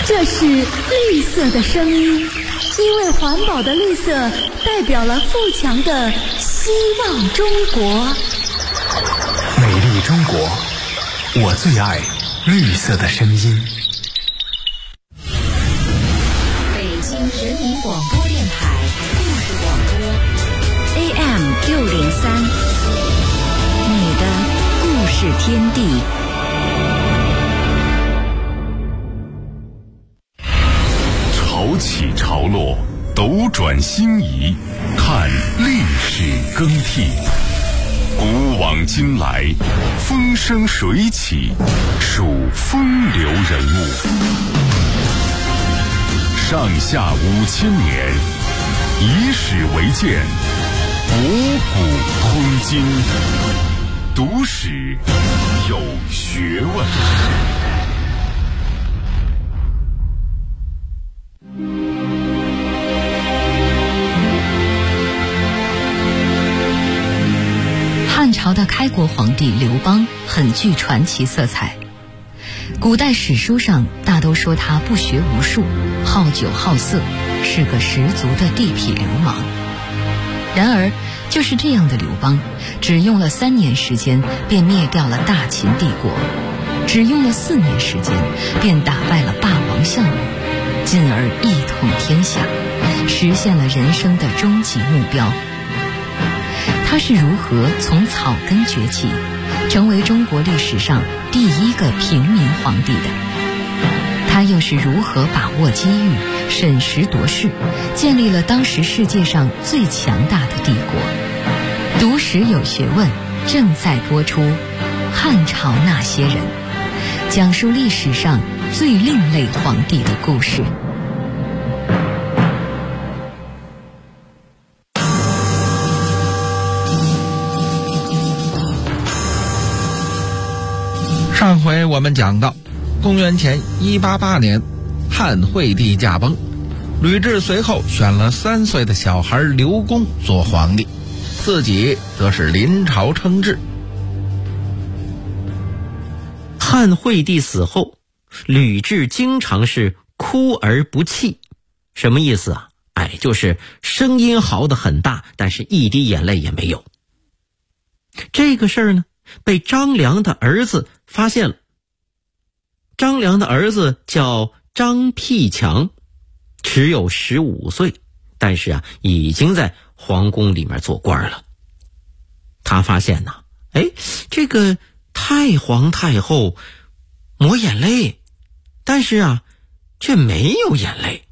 这是绿色的声音，因为环保的绿色代表了富强的希望中国。 美丽中国，我最爱绿色的声音。 北京人民广播电台故事广播 AM603，你的故事天地。 潮起潮落，斗转星移，看历史更替。古往今来，风生水起，数风流人物。上下5000年，以史为鉴，五古通今。读史有学问。 汉朝的开国皇帝刘邦很具传奇色彩，古代史书上大都说他不学无术，好酒好色，是个十足的地痞流氓。然而就是这样的刘邦，只用了3年时间便灭掉了大秦帝国，只用了4年时间便打败了霸王项羽，进而一统天下，实现了人生的终极目标。他是如何从草根崛起，成为中国历史上第一个平民皇帝的？他又是如何把握机遇，审时度势，建立了当时世界上最强大的帝国？读史有学问，正在播出《汉朝那些人》，讲述历史上最另类皇帝的故事。 上回我们讲到，公元前188年，汉惠帝驾崩，吕雉随后选了3岁的小孩刘公做皇帝，自己则是临朝称制。 汉惠帝死后，吕雉经常是哭而不泣。什么意思啊？就是声音嚎得很大，但是一滴眼泪也没有。这个事儿呢，被张良的儿子发现了。张良的儿子叫张辟强，只有15岁，但是已经在皇宫里面做官了。他发现这个太皇太后抹眼泪，但是却没有眼泪。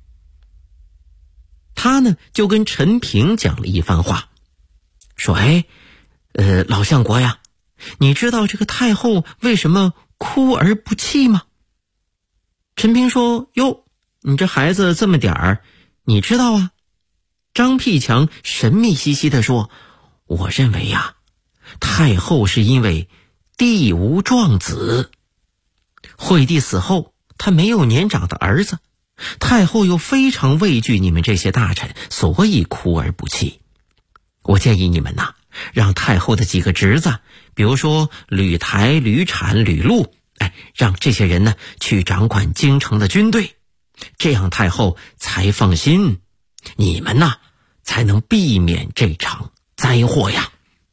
他呢就跟陈平讲了一番话，说老相国呀，你知道这个太后为什么哭而不泣吗？陈平说，哟，你这孩子这么点儿，你知道啊？张辟强神秘兮兮地说，我认为太后是因为帝无壮子，惠帝死后他没有年长的儿子，太后又非常畏惧你们这些大臣，所以哭而不泣。我建议你们让太后的几个侄子，比如说吕台、吕产、吕禄，让这些人呢去掌管京城的军队，这样太后才放心，你们才能避免这场灾祸呀。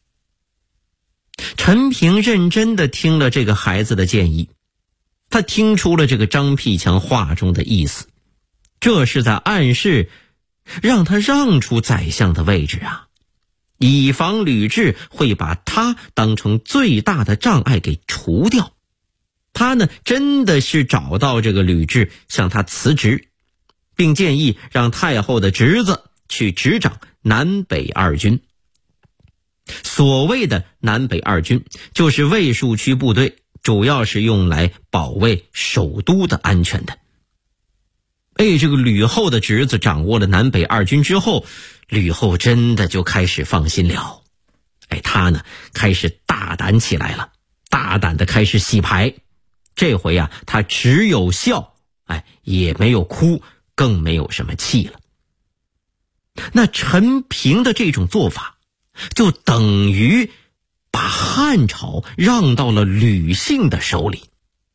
陈平认真地听了这个孩子的建议，他听出了这个张辟强话中的意思，这是在暗示让他让出宰相的位置以防吕雉会把他当成最大的障碍给除掉。他呢真的是找到这个吕雉，向他辞职，并建议让太后的侄子去执掌南北二军。所谓的南北二军就是卫戍区部队，主要是用来保卫首都的安全的。这个吕后的侄子掌握了南北二军之后，吕后真的就开始放心了。他呢开始大胆起来了，大胆的开始洗牌。这回他只有笑，也没有哭，更没有什么气了。那陈平的这种做法，就等于把汉朝让到了吕姓的手里。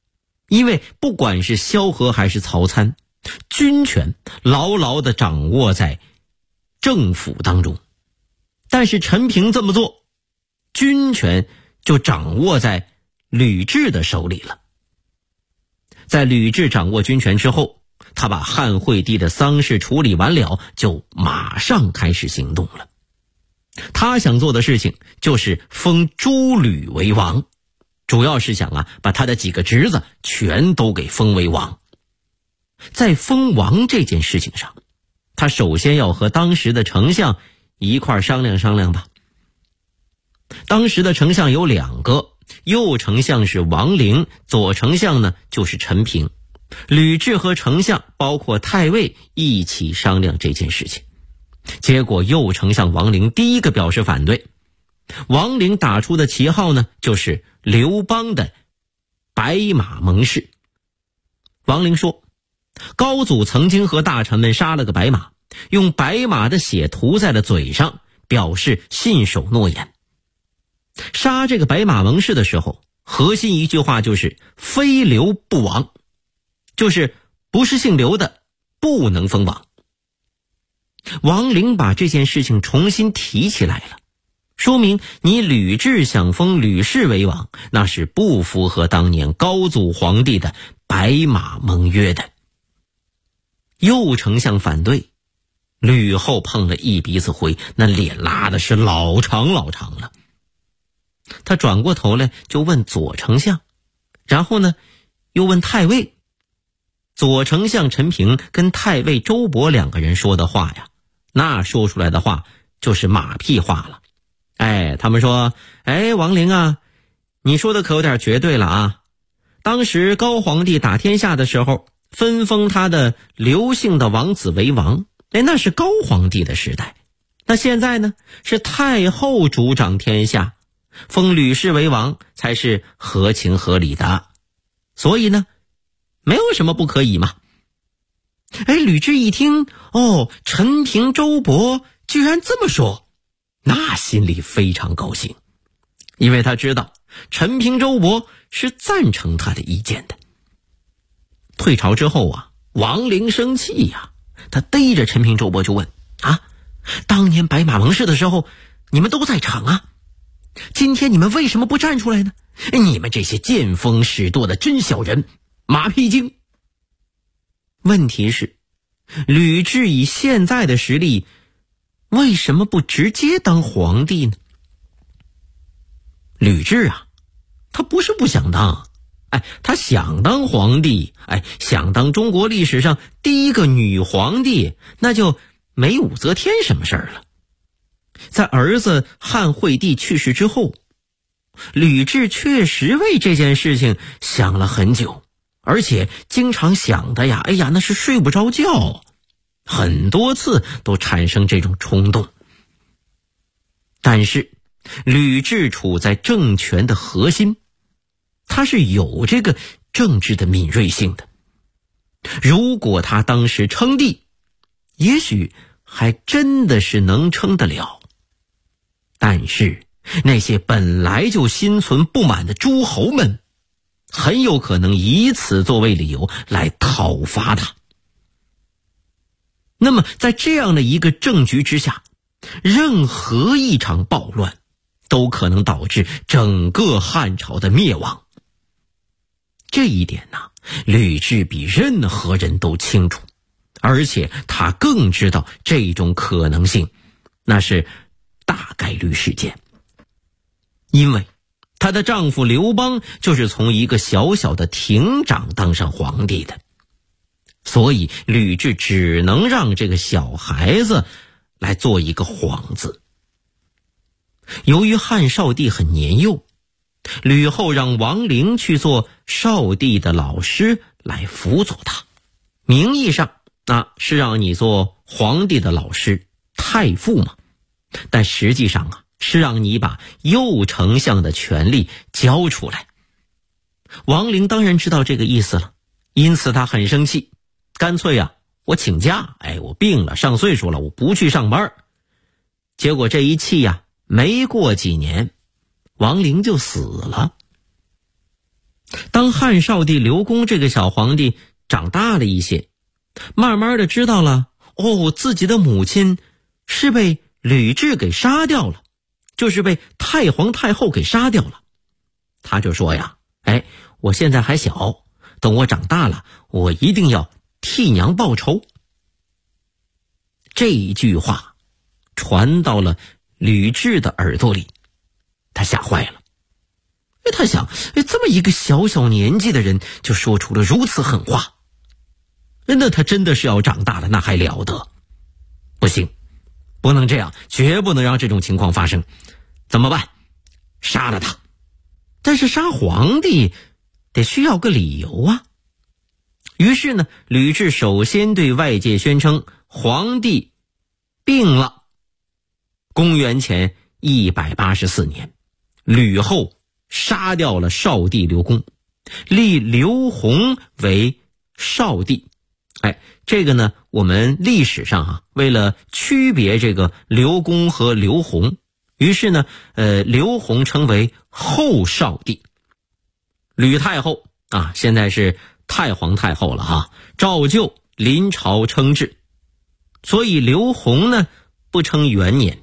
因为不管是萧何还是曹参，军权牢牢地掌握在政府当中，但是陈平这么做，军权就掌握在吕雉的手里了。在吕雉掌握军权之后，他把汉惠帝的丧事处理完了，就马上开始行动了。他想做的事情就是封诸吕为王，主要是想把他的几个侄子全都给封为王。在封王这件事情上，他首先要和当时的丞相一块商量商量吧。当时的丞相有2个，右丞相是王陵，左丞相呢就是陈平。吕雉和丞相包括太尉一起商量这件事情，结果右丞相王陵第一个表示反对。王陵打出的旗号呢就是刘邦的白马盟誓。王陵说，高祖曾经和大臣们杀了个白马，用白马的血涂在了嘴上，表示信守诺言。杀这个白马盟誓的时候，核心一句话就是非刘不王，就是不是姓刘的不能封王。王陵把这件事情重新提起来了，说明你吕雉想封吕氏为王，那是不符合当年高祖皇帝的白马盟约的。右丞相反对，吕后碰了一鼻子灰，那脸拉的是老长老长了。他转过头来就问左丞相，然后呢又问太尉。左丞相陈平跟太尉周勃2个人说的话呀，那说出来的话就是马屁话了。他们说，王陵啊，你说的可有点绝对了啊。当时高皇帝打天下的时候，分封他的刘姓的王子为王，那是高皇帝的时代。那现在呢，是太后主掌天下，封吕氏为王才是合情合理的，所以呢没有什么不可以嘛。吕雉一听，陈平周勃居然这么说，那心里非常高兴，因为他知道陈平周勃是赞成他的意见的。退朝之后王陵生气呀，他逮着陈平周勃就问当年白马盟誓的时候你们都在场啊，今天你们为什么不站出来呢？你们这些见风使舵的真小人，马屁精。问题是吕雉以现在的实力，为什么不直接当皇帝呢？吕雉他不是不想当，他想当皇帝，想当中国历史上第一个女皇帝，那就没武则天什么事儿了。在儿子汉惠帝去世之后，吕雉确实为这件事情想了很久，而且经常想的那是睡不着觉，很多次都产生这种冲动。但是吕雉处在政权的核心，他是有这个政治的敏锐性的。如果他当时称帝，也许还真的是能称得了。但是那些本来就心存不满的诸侯们，很有可能以此作为理由来讨伐他。那么在这样的一个政局之下，任何一场暴乱都可能导致整个汉朝的灭亡。这一点吕雉比任何人都清楚，而且他更知道这种可能性那是大概率事件。因为她的丈夫刘邦就是从一个小小的亭长当上皇帝的，所以吕雉只能让这个小孩子来做一个皇子。由于汉少帝很年幼，吕后让王陵去做少帝的老师来辅佐他，名义上是让你做皇帝的老师，太傅嘛，但实际上是让你把右丞相的权力交出来。王陵当然知道这个意思了，因此他很生气，干脆我请假，我病了，上岁数了，我不去上班。结果这一气没过几年，王陵就死了。 当汉少帝刘公这个小皇帝长大了一些，慢慢的知道了，自己的母亲是被吕雉给杀掉了，就是被太皇太后给杀掉了。他就说呀，我现在还小，等我长大了，我一定要替娘报仇。这一句话传到了吕雉的耳朵里，他吓坏了。他想，这么一个小小年纪的人就说出了如此狠话，那他真的是要长大了，那还了得？不行，不能这样，绝不能让这种情况发生。怎么办？杀了他。但是杀皇帝得需要个理由啊。于是呢，吕雉首先对外界宣称皇帝病了。公元前184年，吕后杀掉了少帝刘公，立刘弘为少帝。这个呢，我们历史上为了区别这个刘公和刘弘，于是呢，刘弘称为后少帝。吕太后现在是太皇太后了照旧临朝称制，所以刘弘呢不称元年。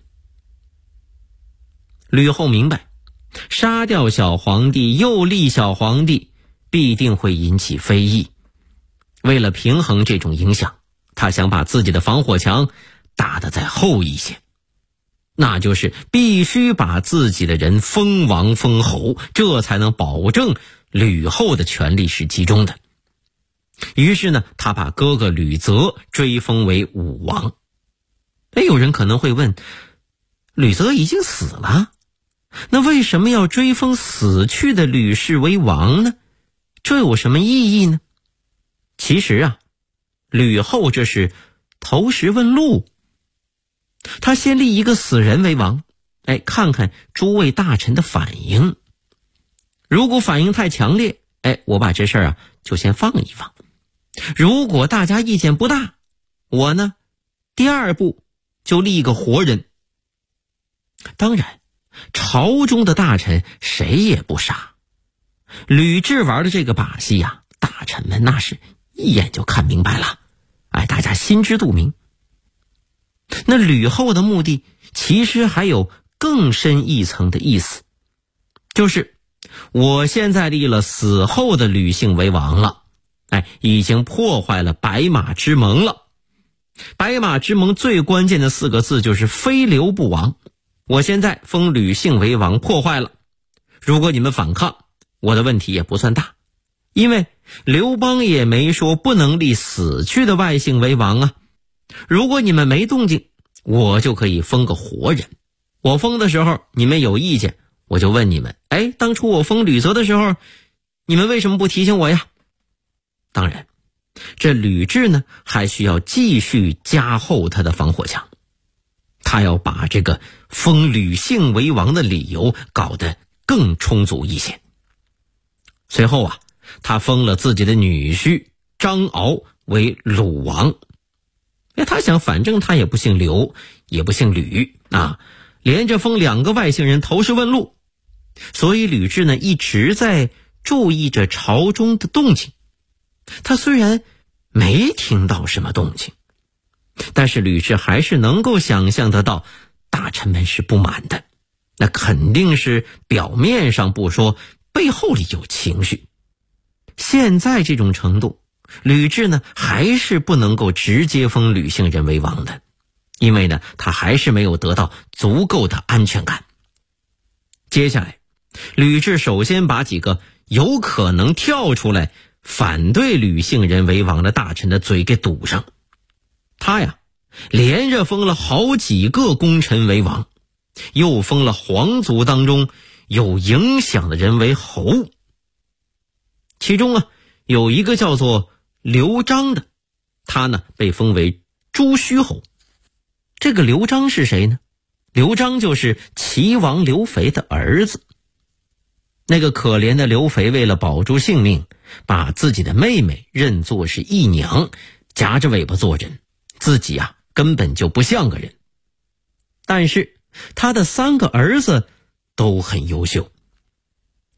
吕后明白，杀掉小皇帝又立小皇帝必定会引起非议，为了平衡这种影响，他想把自己的防火墙打得再厚一些，那就是必须把自己的人封王封侯，这才能保证吕后的权力是集中的。于是呢，他把哥哥吕泽追封为武王。有人可能会问，吕泽已经死了，那为什么要追封死去的吕氏为王呢？这有什么意义呢？其实吕后这是投石问路。他先立一个死人为王，看看诸位大臣的反应。如果反应太强烈，我把这事儿就先放一放。如果大家意见不大，我呢第二步就立一个活人。当然，朝中的大臣谁也不傻，吕雉玩的这个把戏大臣们那是一眼就看明白了，大家心知肚明。那吕后的目的其实还有更深一层的意思，就是我现在立了死后的吕姓为王了，已经破坏了白马之盟了。白马之盟最关键的4个字就是非刘不王。我现在封吕姓为王破坏了，如果你们反抗，我的问题也不算大，因为刘邦也没说不能立死去的外姓为王如果你们没动静，我就可以封个活人。我封的时候你们有意见，我就问你们，当初我封吕泽的时候，你们为什么不提醒我呀？当然，这吕雉呢还需要继续加厚他的防火墙，他要把这个封吕姓为王的理由搞得更充足一些。随后他封了自己的女婿张敖为鲁王。他想，反正他也不姓刘，也不姓吕连着封2个外姓人投石问路。所以吕雉呢一直在注意着朝中的动静。他虽然没听到什么动静，但是吕雉还是能够想象得到大臣们是不满的，那肯定是表面上不说，背后里有情绪。现在这种程度，吕雉呢还是不能够直接封吕姓人为王的，因为呢他还是没有得到足够的安全感。接下来，吕雉首先把几个有可能跳出来反对吕姓人为王的大臣的嘴给堵上。他连着封了好几个功臣为王，又封了皇族当中有影响的人为侯。其中有一个叫做刘璋的，他呢被封为朱虚侯。这个刘璋是谁呢？刘璋就是齐王刘肥的儿子。那个可怜的刘肥为了保住性命，把自己的妹妹认作是义娘，夹着尾巴做人，自己根本就不像个人。但是他的3个儿子都很优秀。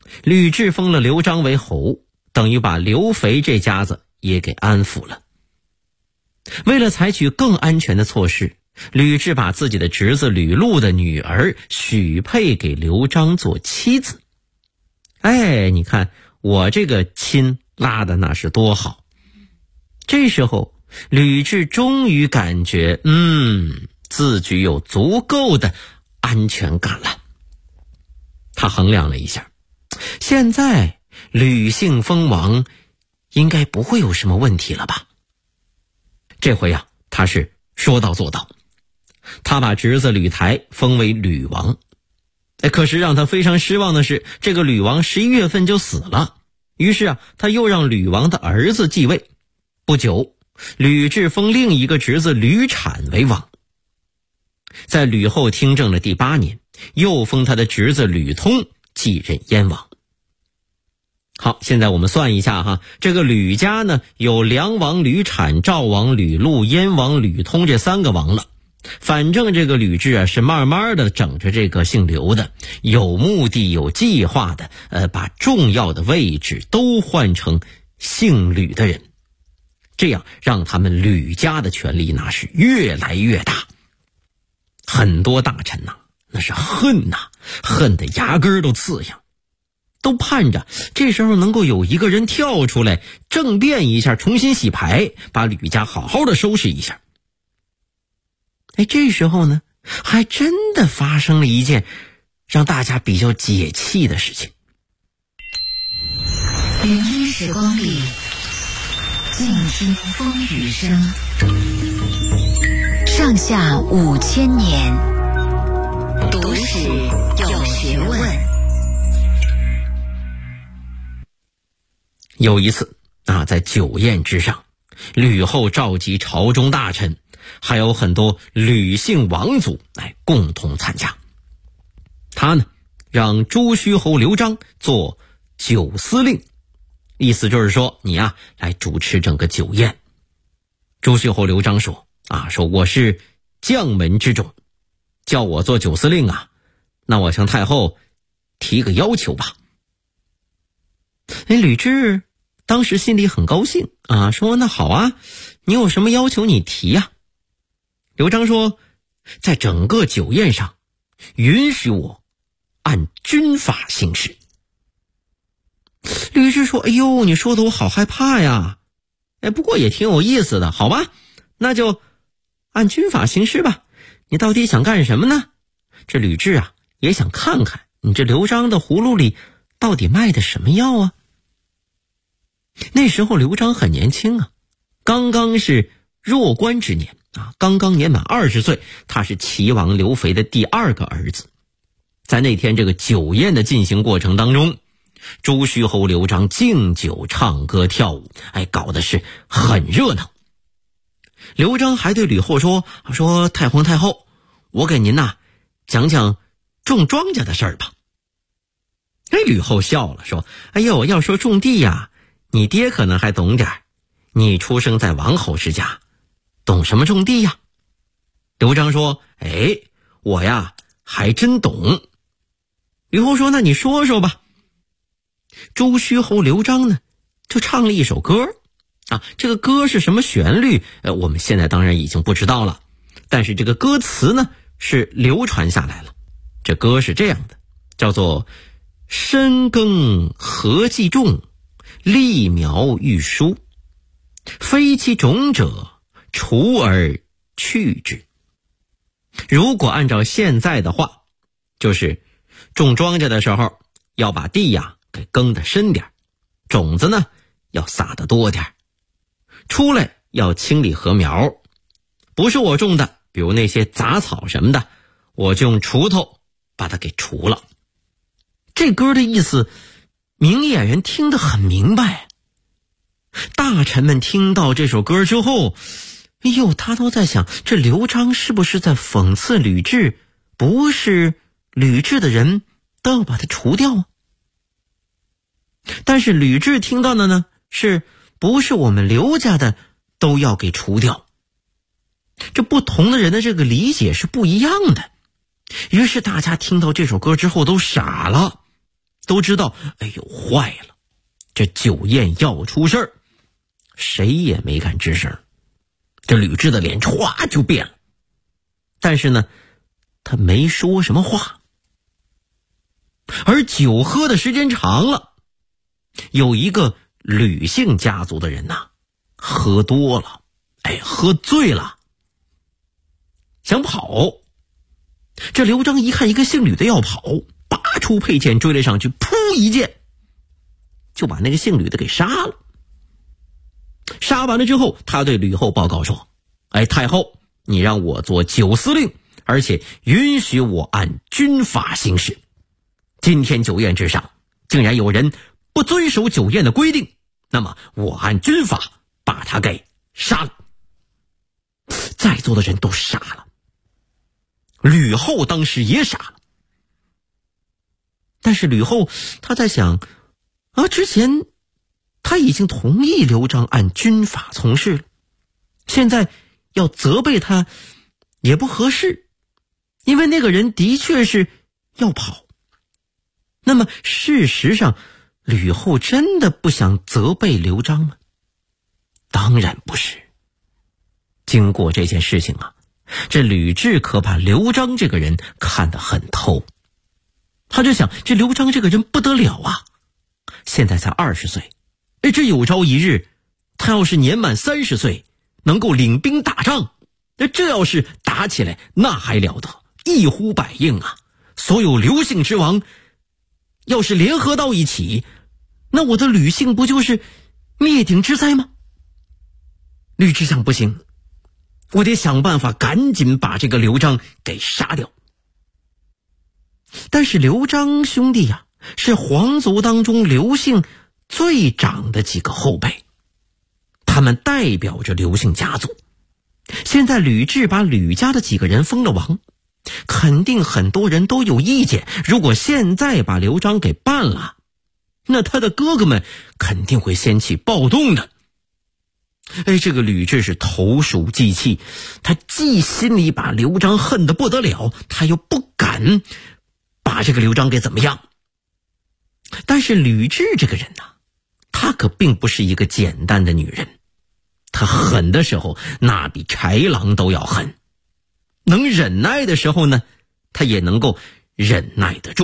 吕雉封了刘璋为侯，等于把刘肥这家子也给安抚了。为了采取更安全的措施，吕雉把自己的侄子吕禄的女儿许配给刘璋做妻子。你看我这个亲拉的那是多好。这时候吕雉终于感觉自己有足够的安全感了。他衡量了一下，现在吕姓封王应该不会有什么问题了吧。这回他是说到做到，他把侄子吕台封为吕王。可是让他非常失望的是，这个吕王11月份就死了，于是他又让吕王的儿子继位。不久，吕雉封另一个侄子吕产为王。在吕后听政的第8年，又封他的侄子吕通继任燕王。好，现在我们算一下这个吕家呢，有梁王吕产、赵王吕禄、燕王吕通这3个王了。反正这个吕雉是慢慢的整着这个姓刘的，有目的有计划的，把重要的位置都换成姓吕的人，这样让他们吕家的权力那是越来越大。很多大臣那是恨得牙根都刺痒，都盼着这时候能够有一个人跳出来政变一下，重新洗牌，把吕家好好的收拾一下。这时候呢，还真的发生了一件让大家比较解气的事情。 云烟时光里，静听风雨声。上下5000年，读史有学问。 有一次在酒宴之上，吕后召集朝中大臣，还有很多吕姓王族来共同参加。他呢，让朱虚侯刘璋做酒司令，意思就是说你来主持整个酒宴。朱虚侯刘璋说我是将门之种，叫我做酒司令那我向太后提个要求吧。吕雉当时心里很高兴说那好你有什么要求你提刘璋说，在整个酒宴上允许我按军法行事。吕雉说，你说的我好害怕呀。不过也挺有意思的，好吧，那就按军法行事吧。你到底想干什么呢？这吕雉也想看看你这刘璋的葫芦里到底卖的什么药那时候刘璋很年轻刚刚是弱冠之年刚刚年满20岁，他是齐王刘肥的第2个儿子。在那天这个酒宴的进行过程当中，朱虚侯刘璋敬酒唱歌跳舞，搞的是很热闹。刘璋还对吕后说太皇太后，我给您讲讲种庄稼的事儿吧。吕后笑了说，要说种地你爹可能还懂点，你出生在王侯之家，懂什么种地呀？刘璋说，我还真懂。吕后说，那你说说吧。朱虚侯刘璋呢，就唱了一首歌这个歌是什么旋律我们现在当然已经不知道了，但是这个歌词呢是流传下来了。这歌是这样的，叫做深耕何计种，立苗欲疏，非其种者，除而去之。如果按照现在的话，就是种庄稼的时候要把地给耕得深点，种子呢要撒得多点，出来要清理禾苗，不是我种的，比如那些杂草什么的，我就用锄头把它给除了。这歌的意思明眼人听得很明白。大臣们听到这首歌之后，他都在想，这刘璋是不是在讽刺吕雉，不是吕雉的人都要把它除掉但是吕雉听到的呢，是不是我们刘家的都要给除掉？这不同的人的这个理解是不一样的。于是大家听到这首歌之后都傻了， 都知道，哎呦，坏了，这酒宴要出事儿，谁也没敢吱声。这吕雉的脸歘就变了，但是呢，他没说什么话。而酒喝的时间长了，有一个吕姓家族的人呐，喝多了，喝醉了，想跑。这刘璋一看一个姓吕的要跑，拔出佩剑追了上去，噗一剑就把那个姓吕的给杀了。杀完了之后，他对吕后报告说，太后，你让我做酒司令，而且允许我按军法行事。今天酒宴之上，竟然有人不遵守酒宴的规定，那么我按军法把他给杀了。在座的人都傻了，吕后当时也傻了。但是吕后她在想，之前她已经同意刘璋按军法从事了，现在要责备他也不合适，因为那个人的确是要跑。那么事实上，吕后真的不想责备刘璋吗？当然不是。经过这件事情这吕雉可把刘璋这个人看得很透。他就想，这刘璋这个人不得了啊，现在才20岁，这有朝一日他要是年满30岁，能够领兵打仗，这要是打起来那还了得，一呼百应啊！所有刘姓之王要是联合到一起，那我的吕姓不就是灭顶之灾吗？吕雉想，不行，我得想办法赶紧把这个刘璋给杀掉。但是刘璋兄弟是皇族当中刘姓最长的几个后辈，他们代表着刘姓家族。现在吕雉把吕家的几个人封了王，肯定很多人都有意见，如果现在把刘璋给办了，那他的哥哥们肯定会掀起暴动的。这个吕雉是投鼠忌器，他既心里把刘璋恨得不得了，他又不敢把这个刘璋给怎么样。但是吕雉这个人她可并不是一个简单的女人，她狠的时候那比豺狼都要狠，能忍耐的时候呢，她也能够忍耐得住。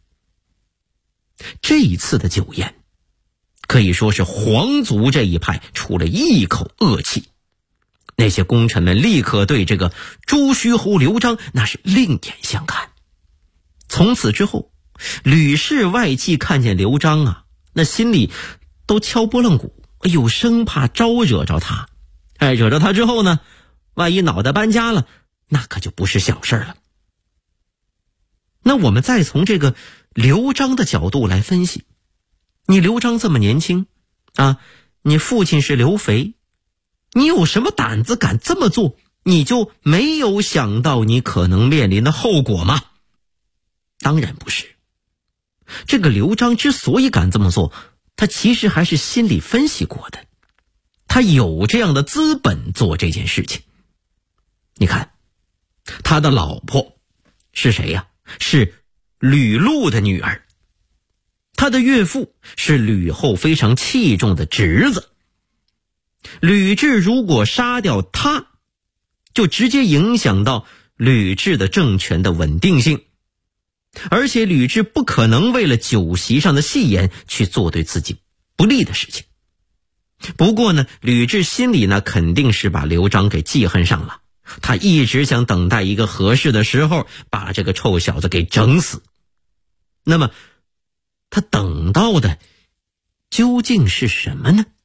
这一次的酒宴可以说是皇族这一派出了一口恶气，那些功臣们立刻对这个朱虚侯刘璋那是另眼相看。从此之后，吕氏外戚看见刘璋那心里都敲拨楞鼓，生怕招惹着他。惹着他之后呢，万一脑袋搬家了，那可就不是小事了。那我们再从这个刘璋的角度来分析，你刘璋这么年轻你父亲是刘肥，你有什么胆子敢这么做？你就没有想到你可能面临的后果吗？当然不是。这个刘璋之所以敢这么做，他其实还是心里分析过的，他有这样的资本做这件事情。你看，他的老婆是谁呀？是吕禄的女儿，他的岳父是吕后非常器重的侄子。吕雉如果杀掉他，就直接影响到吕雉的政权的稳定性，而且吕雉不可能为了酒席上的戏言去做对自己不利的事情。不过呢，吕雉心里呢肯定是把刘璋给记恨上了，他一直想等待一个合适的时候把这个臭小子给整死。那么他等到的究竟是什么呢？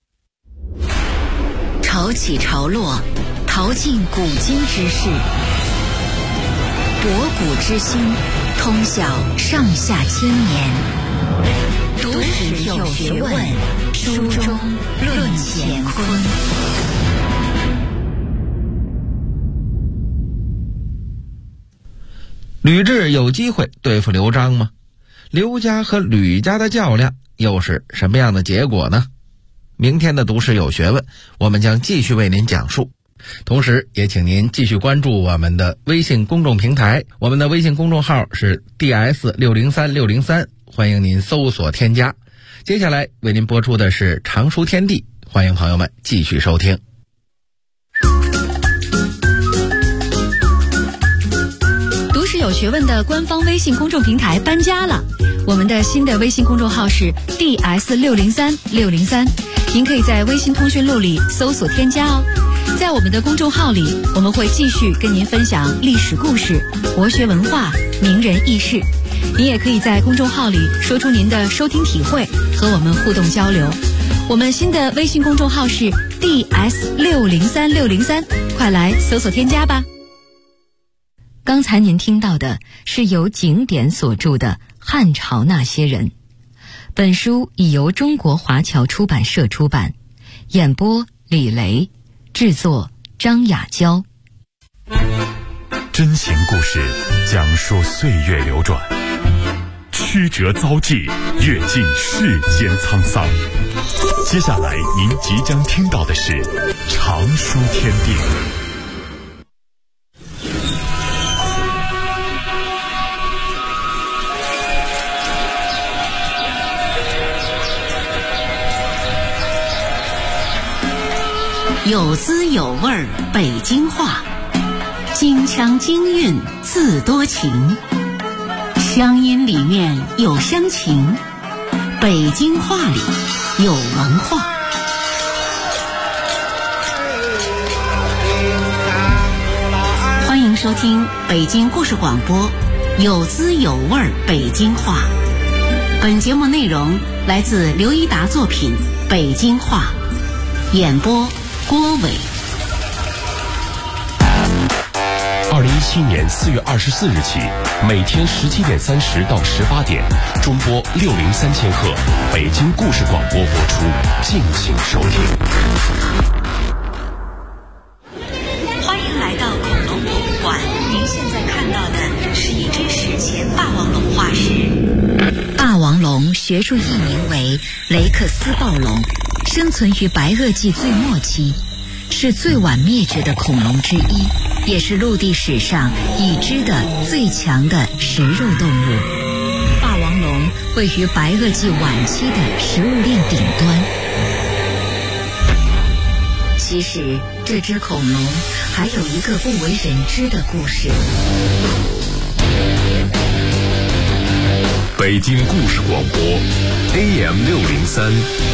潮起潮落，淘尽古今之事，博古之今，通晓上下千年。读史有学问，书中论乾坤。 吕雉有机会对付刘璋吗？刘家和吕家的较量又是什么样的结果呢？明天的读史有学问，我们将继续为您讲述。同时也请您继续关注我们的微信公众平台，我们的微信公众号是 DS603603 欢迎您搜索添加。接下来为您播出的是常书天地，欢迎朋友们继续收听。 读史有学问的官方微信公众平台搬家了，我们的新的微信公众号是 DS630603，您可以在微信通讯录里搜索添加哦。在我们的公众号里，我们会继续跟您分享历史故事、国学文化、名人轶事。您也可以在公众号里说出您的收听体会，和我们互动交流。我们新的微信公众号是 DS603603，快来搜索添加吧。刚才您听到的是由景典所著的《汉朝那些人》，本书已由中国华侨出版社出版，演播李雷，制作张雅娇。 真情故事讲述岁月流转，曲折遭际，阅尽世间沧桑。接下来您即将听到的是常书天地。 有滋有味儿北京话，京腔京韵字多情，乡音里面有乡情，北京话里有文化。欢迎收听北京故事广播，有滋有味儿北京话。本节目内容来自刘一达作品《北京话》，演播郭伟。 2017年4月24日起，每天17点30到18点，中波603000赫，北京故事广播播出，敬请收听。 欢迎来到恐龙博物馆，您现在看到的是一只史前霸王龙化石。霸王龙学术译名为雷克斯暴龙，生存于白垩纪最末期，是最晚灭绝的恐龙之一，也是陆地史上已知的最强的食肉动物。霸王龙位于白垩纪晚期的食物链顶端。其实这只恐龙还有一个不为人知的故事。 北京故事广播 AM603，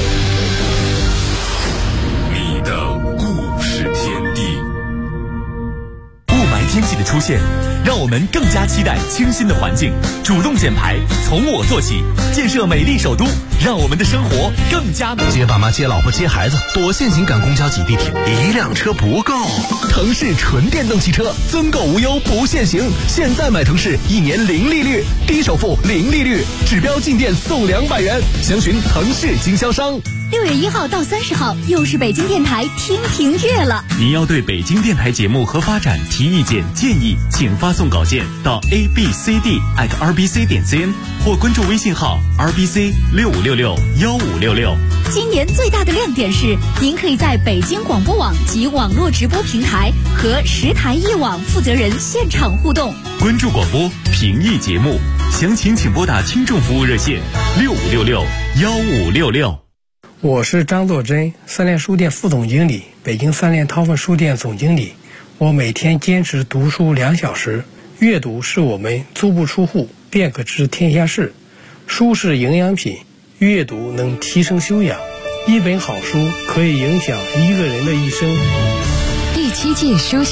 你的故事天地。 雾霾天气的出现，让我们更加期待清新的环境。主动减排，从我做起，建设美丽首都，让我们的生活更加美。 接爸妈、接老婆、接孩子，多限行赶公交挤地铁，一辆车不够。腾势纯电动汽车，增购无忧不限行。现在买腾势，1年零利率，低首付零利率，指标进店送200元。详询腾势经销商。 6月1号到30号，又是北京电台听评月了。 您要对北京电台节目和发展提意见建议，请发送稿件到 abcd@rbc.cn 或关注微信号 rbc65661566。 今年最大的亮点是，您可以在北京广播网及网络直播平台和10台一网负责人现场互动。 关注广播，评议节目，详情请拨打听众服务热线65661566。 我是张作珍，三联书店副总经理，北京三联韬奋书店总经理。我每天坚持读书2小时，阅读是我们足不出户便可知天下事。书是营养品，阅读能提升修养。一本好书可以影响一个人的一生。 第7届书